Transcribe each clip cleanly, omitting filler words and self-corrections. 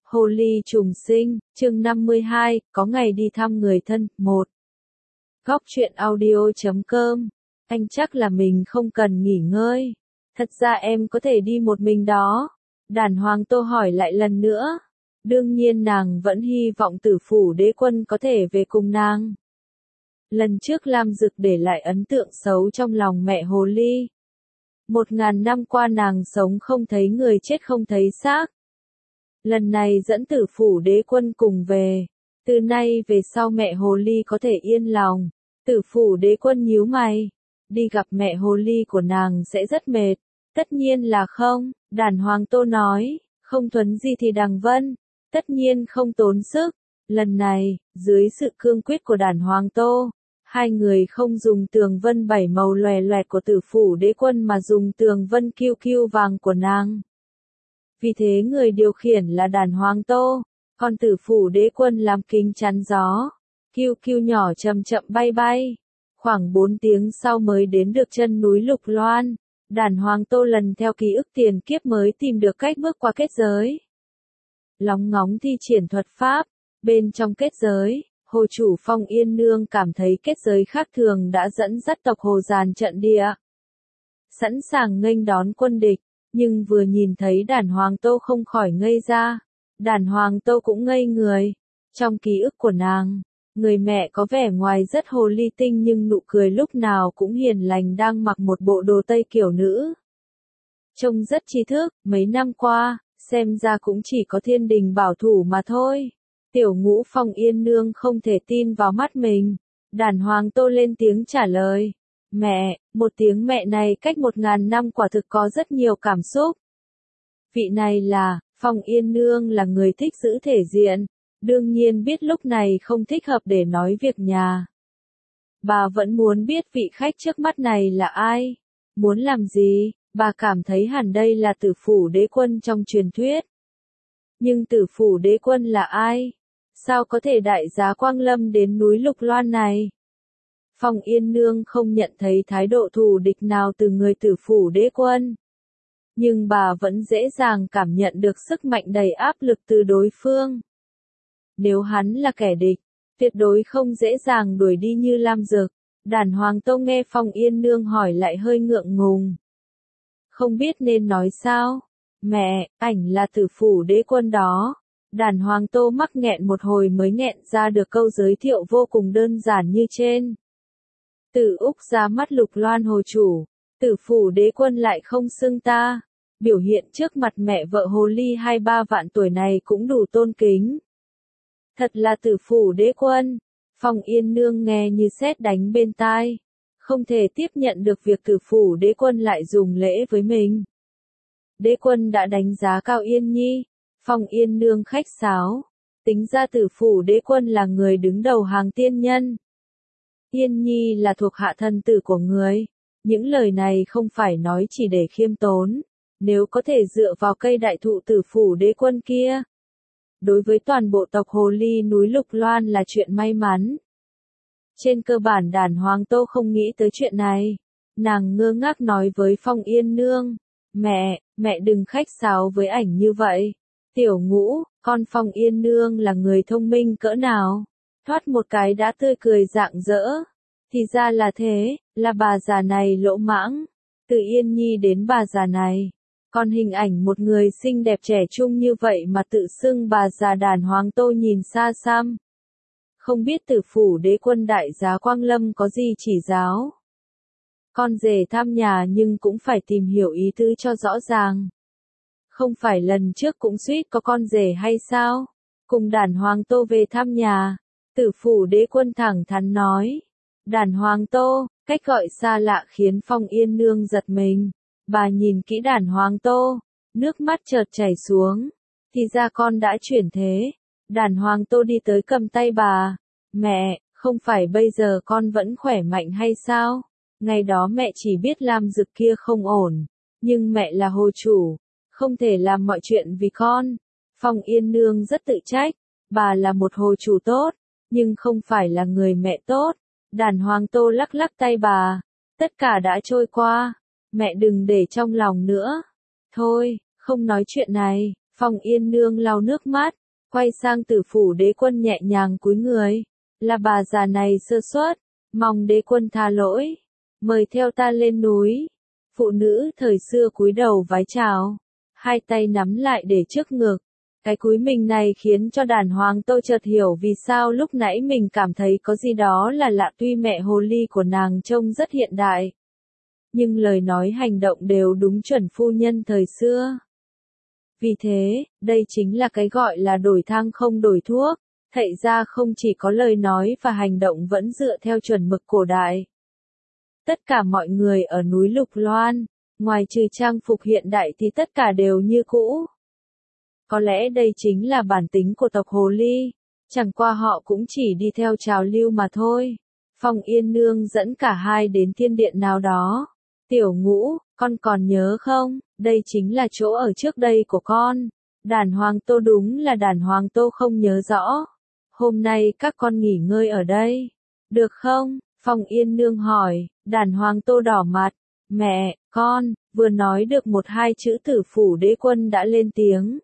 Hồ ly trùng sinh, chương 52, có ngày đi thăm người thân, 1. Góc truyện audio.com. Anh chắc là mình không cần nghỉ ngơi. Thật ra em có thể đi một mình đó. Đàn Hoàng Tô hỏi lại lần nữa. Đương nhiên nàng vẫn hy vọng Tử Phủ Đế Quân có thể về cùng nàng. Lần trước Lam Dực để lại ấn tượng xấu trong lòng mẹ hồ ly. 1000 năm qua nàng sống không thấy người chết không thấy xác. Lần này dẫn Tử Phủ Đế Quân cùng về. Từ nay về sau mẹ hồ ly có thể yên lòng. Tử Phủ Đế Quân nhíu mày. Đi gặp mẹ hồ ly của nàng sẽ rất mệt. Tất nhiên là không, Đàn Hoàng Tô nói. Không thuấn di thì đằng vân. Tất nhiên không tốn sức. Lần này, dưới sự cương quyết của Đàn Hoàng Tô, hai người không dùng tường vân 7 màu lòe loẹt của Tử Phủ Đế Quân mà dùng tường vân kiêu kiêu vàng của nàng. Vì thế người điều khiển là Đàn Hoàng Tô, còn Tử Phủ Đế Quân làm kính chắn gió. Kiêu kiêu nhỏ chậm chậm bay bay. Khoảng 4 tiếng sau mới đến được chân núi Lục Loan. Đàn Hoàng Tô lần theo ký ức tiền kiếp mới tìm được cách bước qua kết giới. Lóng ngóng thi triển thuật pháp. Bên trong kết giới, Hồ chủ Phong Yên Nương cảm thấy kết giới khác thường đã dẫn dắt tộc Hồ dàn trận địa. Sẵn sàng nghênh đón quân địch, nhưng vừa nhìn thấy Đàn Hoàng Tô không khỏi ngây ra. Đàn Hoàng Tô cũng ngây người. Trong ký ức của nàng, người mẹ có vẻ ngoài rất hồ ly tinh nhưng nụ cười lúc nào cũng hiền lành đang mặc một bộ đồ tây kiểu nữ. Trông rất trí thức, mấy năm qua, xem ra cũng chỉ có thiên đình bảo thủ mà thôi. Tiểu Ngũ Phong Yên Nương không thể tin vào mắt mình. Đàn Hoàng Tô lên tiếng trả lời. Mẹ, một tiếng mẹ này cách 1000 năm quả thực có rất nhiều cảm xúc. Vị này là, Phong Yên Nương là người thích giữ thể diện. Đương nhiên biết lúc này không thích hợp để nói việc nhà. Bà vẫn muốn biết vị khách trước mắt này là ai. Muốn làm gì, bà cảm thấy hẳn đây là Tử Phủ Đế Quân trong truyền thuyết. Nhưng Tử Phủ Đế Quân là ai? Sao có thể đại giá Quang Lâm đến núi Lục Loan này? Phong Yên Nương không nhận thấy thái độ thù địch nào từ người Tử Phủ Đế Quân. Nhưng bà vẫn dễ dàng cảm nhận được sức mạnh đầy áp lực từ đối phương. Nếu hắn là kẻ địch, tuyệt đối không dễ dàng đuổi đi như Lam Dực. Đàn Hoàng Tô nghe Phong Yên Nương hỏi lại hơi ngượng ngùng. Không biết nên nói sao? Mẹ, ảnh là Tử Phủ Đế Quân đó. Đàn Hoàng Tô mắc nghẹn một hồi mới nghẹn ra được câu giới thiệu vô cùng đơn giản như trên. Từ Úc ra mắt Lục Loan Hồ chủ, Tử Phủ Đế Quân lại không xưng ta. Biểu hiện trước mặt mẹ vợ hồ ly 2-3 vạn tuổi này cũng đủ tôn kính. Thật là Tử Phủ Đế Quân. Phong Yên Nương nghe như sét đánh bên tai. Không thể tiếp nhận được việc Tử Phủ Đế Quân lại dùng lễ với mình. Đế Quân đã đánh giá cao Yên Nhi. Phong Yên Nương khách sáo. Tính ra Tử Phủ Đế Quân là người đứng đầu hàng tiên nhân. Yên Nhi là thuộc hạ thân tử của người. Những lời này không phải nói chỉ để khiêm tốn. Nếu có thể dựa vào cây đại thụ Tử Phủ Đế Quân kia. Đối với toàn bộ tộc Hồ ly núi Lục Loan là chuyện may mắn. Trên cơ bản Đàn Hoàng Tô không nghĩ tới chuyện này. Nàng ngơ ngác nói với Phong Yên Nương. Mẹ đừng khách sáo với ảnh như vậy. Tiểu Ngũ, con Phong Yên Nương là người thông minh cỡ nào? Thoát một cái đã tươi cười rạng rỡ. Thì ra là thế, là bà già này lỗ mãng. Từ Yên Nhi đến bà già này. Còn hình ảnh một người xinh đẹp trẻ trung như vậy mà tự xưng bà già. Đàn Hoàng Tô nhìn xa xăm. Không biết Tử Phủ Đế Quân đại giá Quang Lâm có gì chỉ giáo. Con rể thăm nhà nhưng cũng phải tìm hiểu ý tứ cho rõ ràng. Không phải lần trước cũng suýt có con rể hay sao? Cùng Đàn Hoàng Tô về thăm nhà. Tử Phủ Đế Quân thẳng thắn nói. Đàn Hoàng Tô, cách gọi xa lạ khiến Phong Yên Nương giật mình. Bà nhìn kỹ Đàn Hoàng Tô, nước mắt chợt chảy xuống. Thì ra con đã chuyển thế. Đàn Hoàng Tô đi tới cầm tay bà. Mẹ, không phải bây giờ con vẫn khỏe mạnh hay sao? Ngày đó mẹ chỉ biết Lam Dực kia không ổn. Nhưng mẹ là hồ chủ. Không thể làm mọi chuyện vì con. Phong Yên Nương rất tự trách. Bà là một hồ chủ tốt. Nhưng không phải là người mẹ tốt. Đàn Hoàng Tô lắc lắc tay bà. Tất cả đã trôi qua. Mẹ đừng để trong lòng nữa. Thôi, không nói chuyện này. Phong Yên Nương lau nước mắt, quay sang Tử Phủ Đế Quân nhẹ nhàng cúi người. Là bà già này sơ suất, mong đế quân tha lỗi, mời theo ta lên núi. Phụ nữ thời xưa cúi đầu vái chào, hai tay nắm lại để trước ngực. Cái cúi mình này khiến cho Đàn Hoàng Tô chợt hiểu vì sao lúc nãy mình cảm thấy có gì đó là lạ, tuy mẹ hồ ly của nàng trông rất hiện đại. Nhưng lời nói hành động đều đúng chuẩn phu nhân thời xưa. Vì thế, đây chính là cái gọi là đổi thang không đổi thuốc. Thệ ra không chỉ có lời nói và hành động vẫn dựa theo chuẩn mực cổ đại. Tất cả mọi người ở núi Lục Loan, ngoài trừ trang phục hiện đại thì tất cả đều như cũ. Có lẽ đây chính là bản tính của tộc Hồ Ly, chẳng qua họ cũng chỉ đi theo trào lưu mà thôi. Phong Yên Nương dẫn cả hai đến thiên điện nào đó. Tiểu Ngũ, con còn nhớ không, đây chính là chỗ ở trước đây của con. Đàn Hoàng Tô đúng là Đàn Hoàng Tô không nhớ rõ. Hôm nay các con nghỉ ngơi ở đây, được không? Phong Yên Nương hỏi. Đàn Hoàng Tô đỏ mặt. Mẹ, con, vừa nói được một hai chữ Tử Phủ Đế Quân đã lên tiếng.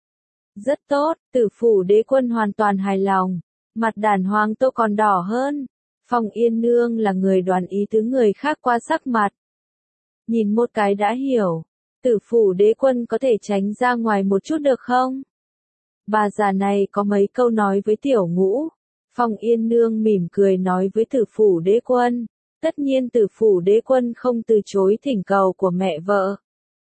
Rất tốt, Tử Phủ Đế Quân hoàn toàn hài lòng. Mặt Đàn Hoàng Tô còn đỏ hơn. Phong Yên Nương là người đoán ý tứ người khác qua sắc mặt. Nhìn một cái đã hiểu. Tử Phủ Đế Quân có thể tránh ra ngoài một chút được không? Bà già này có mấy câu nói với Tiểu Ngũ. Phong Yên Nương mỉm cười nói với Tử Phủ Đế Quân. Tất nhiên Tử Phủ Đế Quân không từ chối thỉnh cầu của mẹ vợ.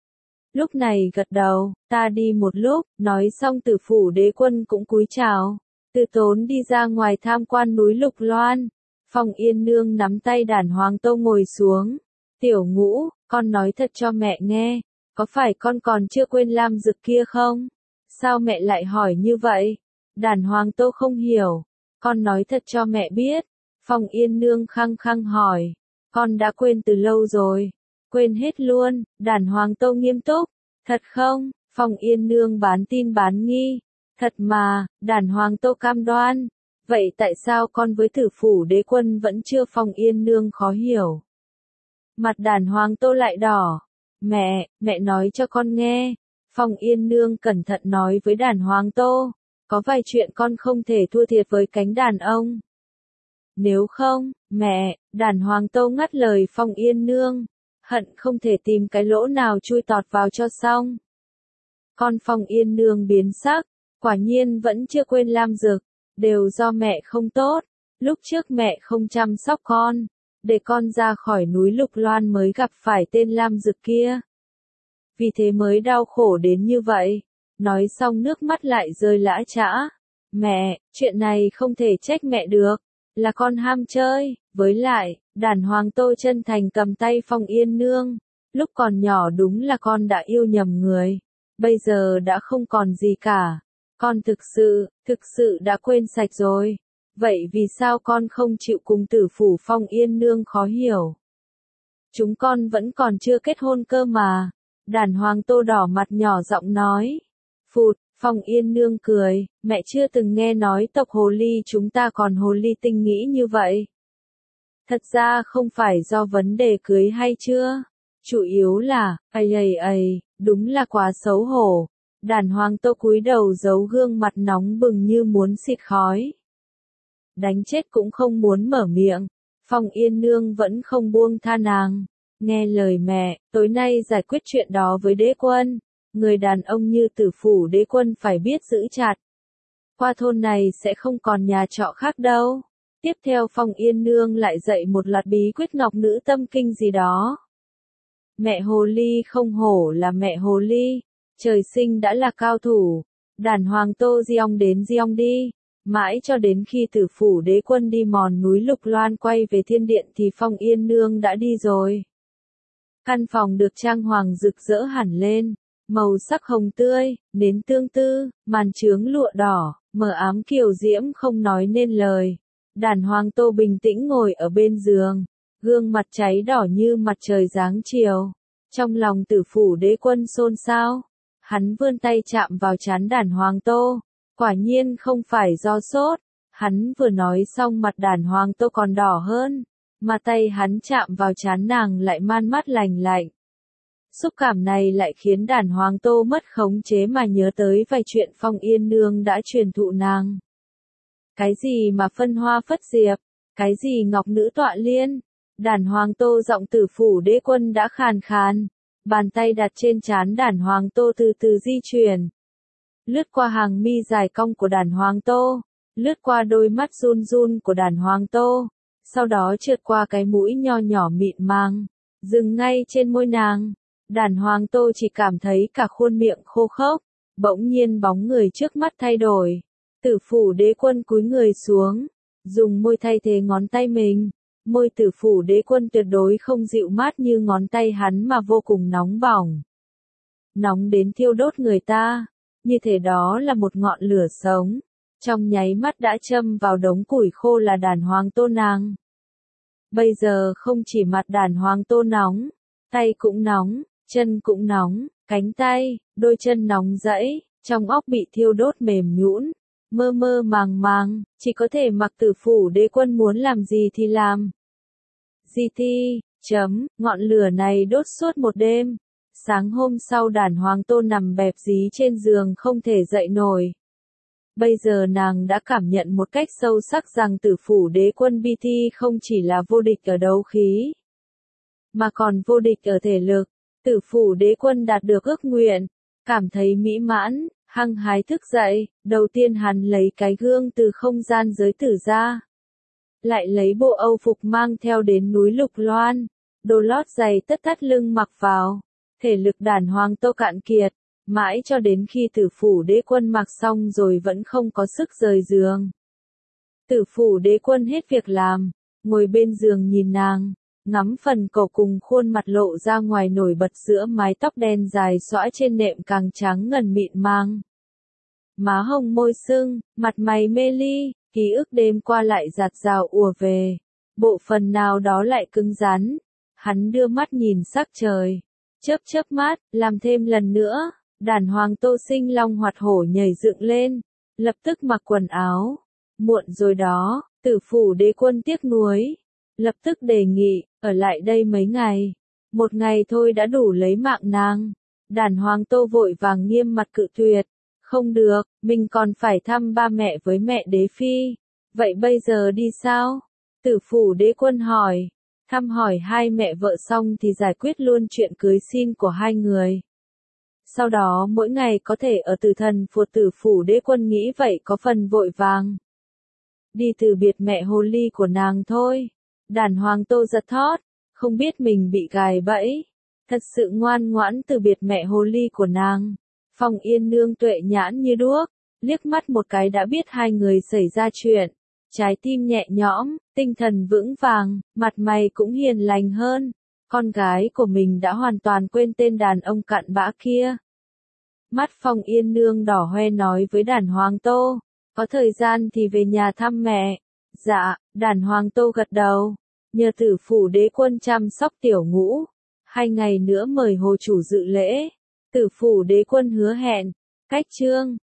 Lúc này gật đầu, ta đi một lúc, nói xong Tử Phủ Đế Quân cũng cúi chào. Từ tốn đi ra ngoài tham quan núi Lục Loan. Phong Yên Nương nắm tay Đàn Hoàng Tô ngồi xuống. Tiểu Ngũ, con nói thật cho mẹ nghe, có phải con còn chưa quên Lam Dực kia không? Sao mẹ lại hỏi như vậy? Đàn Hoàng Tô không hiểu. Con nói thật cho mẹ biết. Phong Yên Nương khăng khăng hỏi. Con đã quên từ lâu rồi. Quên hết luôn. Đàn Hoàng Tô nghiêm túc. Thật không? Phong Yên Nương bán tin bán nghi. Thật mà, Đàn Hoàng Tô cam đoan. Vậy tại sao con với Tử Phủ Đế Quân vẫn chưa? Phong Yên Nương khó hiểu. Mặt Đàn Hoàng Tô lại đỏ. Mẹ nói cho con nghe. Phong Yên Nương cẩn thận nói với Đàn Hoàng Tô. Có vài chuyện con không thể thua thiệt với cánh đàn ông. Nếu không, mẹ, Đàn Hoàng Tô ngắt lời Phong Yên Nương. Hận không thể tìm cái lỗ nào chui tọt vào cho xong. Con Phong Yên Nương biến sắc. Quả nhiên vẫn chưa quên Lam Dực. Đều do mẹ không tốt. Lúc trước mẹ không chăm sóc con. Để con ra khỏi núi Lục Loan mới gặp phải tên Lam Dực kia. Vì thế mới đau khổ đến như vậy. Nói xong nước mắt lại rơi lã chã. Mẹ, chuyện này không thể trách mẹ được. Là con ham chơi. Với lại, Đàn Hoàng Tô chân thành cầm tay Phong Yên Nương. Lúc còn nhỏ đúng là con đã yêu nhầm người. Bây giờ đã không còn gì cả. Con thực sự đã quên sạch rồi. Vậy vì sao con không chịu cùng Tử Phủ? Phong Yên Nương khó hiểu. Chúng con vẫn còn chưa kết hôn cơ mà. Đàn Hoàng Tô đỏ mặt nhỏ giọng nói. Phụt, Phong Yên Nương cười, mẹ chưa từng nghe nói tộc Hồ Ly chúng ta còn Hồ Ly tinh nghĩ như vậy. Thật ra không phải do vấn đề cưới hay chưa. Chủ yếu là, đúng là quá xấu hổ. Đàn Hoàng Tô cúi đầu giấu gương mặt nóng bừng như muốn xịt khói. Đánh chết cũng không muốn mở miệng. Phong Yên Nương vẫn không buông tha nàng. Nghe lời mẹ, tối nay giải quyết chuyện đó với đế quân. Người đàn ông như Tử Phủ Đế Quân phải biết giữ chặt. Qua thôn này sẽ không còn nhà trọ khác đâu. Tiếp theo Phong Yên Nương lại dạy một loạt bí quyết ngọc nữ tâm kinh gì đó. Mẹ Hồ Ly không hổ là mẹ Hồ Ly. Trời sinh đã là cao thủ. Đàn Hoàng Tô giong đến giong đi. Mãi cho đến khi Tử Phủ Đế Quân đi mòn núi Lục Loan quay về thiên điện thì Phong Yên Nương đã đi rồi. Căn phòng được trang hoàng rực rỡ hẳn lên. Màu sắc hồng tươi, nến tương tư, màn chướng lụa đỏ, mờ ám kiều diễm không nói nên lời. Đàn Hoàng Tô bình tĩnh ngồi ở bên giường, gương mặt cháy đỏ như mặt trời giáng chiều. Trong lòng Tử Phủ Đế Quân xôn xao, hắn vươn tay chạm vào trán Đàn Hoàng Tô. Quả nhiên không phải do sốt, hắn vừa nói xong mặt Đàn Hoàng Tô còn đỏ hơn, mà tay hắn chạm vào trán nàng lại man mát lành lạnh. Xúc cảm này lại khiến Đàn Hoàng Tô mất khống chế mà nhớ tới vài chuyện Phong Yên Nương đã truyền thụ nàng. Cái gì mà phân hoa phất diệp, cái gì ngọc nữ tọa liên. Đàn Hoàng Tô giọng Tử Phủ Đế Quân đã khàn khàn, bàn tay đặt trên trán Đàn Hoàng Tô từ từ di chuyển. Lướt qua hàng mi dài cong của Đàn Hoàng Tô, lướt qua đôi mắt run run của Đàn Hoàng Tô, sau đó trượt qua cái mũi nho nhỏ mịn màng, dừng ngay trên môi nàng. Đàn Hoàng Tô chỉ cảm thấy cả khuôn miệng khô khốc, bỗng nhiên bóng người trước mắt thay đổi. Tử Phủ Đế Quân cúi người xuống, dùng môi thay thế ngón tay mình. Môi Tử Phủ Đế Quân tuyệt đối không dịu mát như ngón tay hắn mà vô cùng nóng bỏng. Nóng đến thiêu đốt người ta, như thể đó là một ngọn lửa sống, trong nháy mắt đã châm vào đống củi khô là Đàn Hoàng Tô nàng. Bây giờ không chỉ mặt Đàn Hoàng Tô nóng, tay cũng nóng, chân cũng nóng, cánh tay, đôi chân nóng rẫy, trong óc bị thiêu đốt mềm nhũn, mơ mơ màng màng, chỉ có thể mặc Tử Phủ Đế Quân muốn làm gì thì làm. Ngọn lửa này đốt suốt một đêm. Sáng hôm sau Đàn Hoàng Tô nằm bẹp dí trên giường không thể dậy nổi. Bây giờ nàng đã cảm nhận một cách sâu sắc rằng Tử Phủ Đế Quân BT không chỉ là vô địch ở đấu khí, mà còn vô địch ở thể lực. Tử Phủ Đế Quân đạt được ước nguyện, cảm thấy mỹ mãn, hăng hái thức dậy. Đầu tiên hắn lấy cái gương từ không gian giới tử ra, lại lấy bộ âu phục mang theo đến núi Lục Loan, đồ lót giày tất thắt lưng mặc vào. Thể lực Đàn Hoàng Tô cạn kiệt, mãi cho đến khi Tử Phủ Đế Quân mặc xong rồi vẫn không có sức rời giường. Tử Phủ Đế Quân hết việc làm, ngồi bên giường nhìn nàng, ngắm phần cổ cùng khuôn mặt lộ ra ngoài nổi bật giữa mái tóc đen dài xõa trên nệm càng trắng ngần mịn màng. Má hồng môi sưng, mặt mày mê ly, ký ức đêm qua lại dạt dào ùa về, bộ phận nào đó lại cứng rắn. Hắn đưa mắt nhìn sắc trời, chớp mắt, làm thêm lần nữa. Đàn Hoàng Tô sinh long hoạt hổ nhảy dựng lên, lập tức mặc quần áo. Muộn rồi đó. Tử Phủ Đế Quân tiếc nuối, lập tức đề nghị, ở lại đây mấy ngày. Một ngày thôi đã đủ lấy mạng nàng. Đàn Hoàng Tô vội vàng nghiêm mặt cự tuyệt. Không được, mình còn phải thăm ba mẹ với mẹ đế phi. Vậy bây giờ đi sao? Tử Phủ Đế Quân hỏi. Thăm hỏi hai mẹ vợ xong thì giải quyết luôn chuyện cưới xin của hai người. Sau đó mỗi ngày có thể ở Tử Thần Phù. Tử Phủ Đế Quân nghĩ vậy có phần vội vàng. Đi từ biệt mẹ hồ ly của nàng thôi. Đàn Hoàng Tô giật thót, không biết mình bị gài bẫy. Thật sự ngoan ngoãn từ biệt mẹ hồ ly của nàng. Phong Yên Nương tuệ nhãn như đuốc, liếc mắt một cái đã biết hai người xảy ra chuyện. Trái tim nhẹ nhõm, tinh thần vững vàng, mặt mày cũng hiền lành hơn. Con gái của mình đã hoàn toàn quên tên đàn ông cặn bã kia. Mắt Phong Yên Nương đỏ hoe nói với Đàn Hoàng Tô, có thời gian thì về nhà thăm mẹ. Dạ, Đàn Hoàng Tô gật đầu, nhờ Tử Phủ Đế Quân chăm sóc tiểu ngũ. 2 ngày nữa mời hồ chủ dự lễ. Tử Phủ Đế Quân hứa hẹn, cách chương.